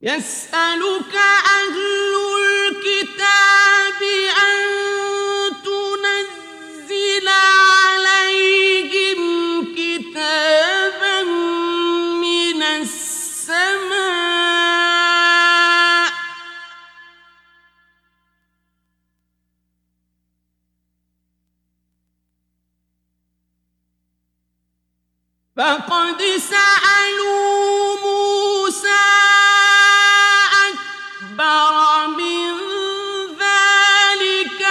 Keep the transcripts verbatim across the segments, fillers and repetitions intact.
يسألك أهل الكتاب أن تنزل عليهم كتابا من السماء فقد سألوا موسى أكبر من ذلك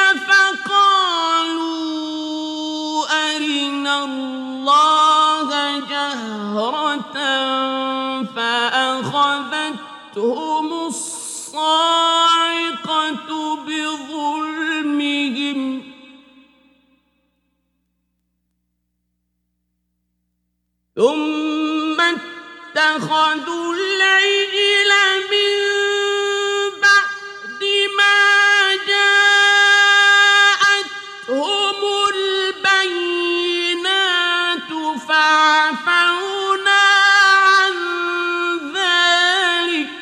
فقالوا أرنا الله جهرة فأخذتهم الصاعقة بظلمهم ثم اتخذوا العجل من بعد ما جاءتهم البينات فعفونا عن ذلك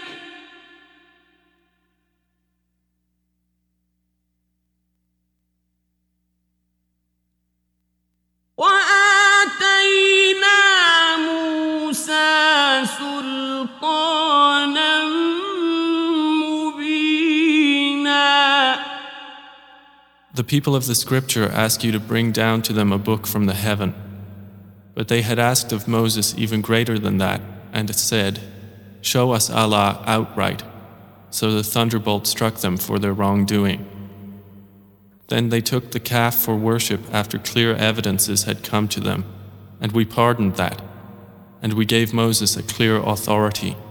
وآتينا موسى سلطانا مبينا. The people of the scripture ask you to bring down to them a book from the heaven. But they had asked of Moses even greater than that, and said, "Show us Allah outright." So the thunderbolt struck them for their wrongdoing. Then they took the calf for worship after clear evidences had come to them, and we pardoned that, and we gave Moses a clear authority.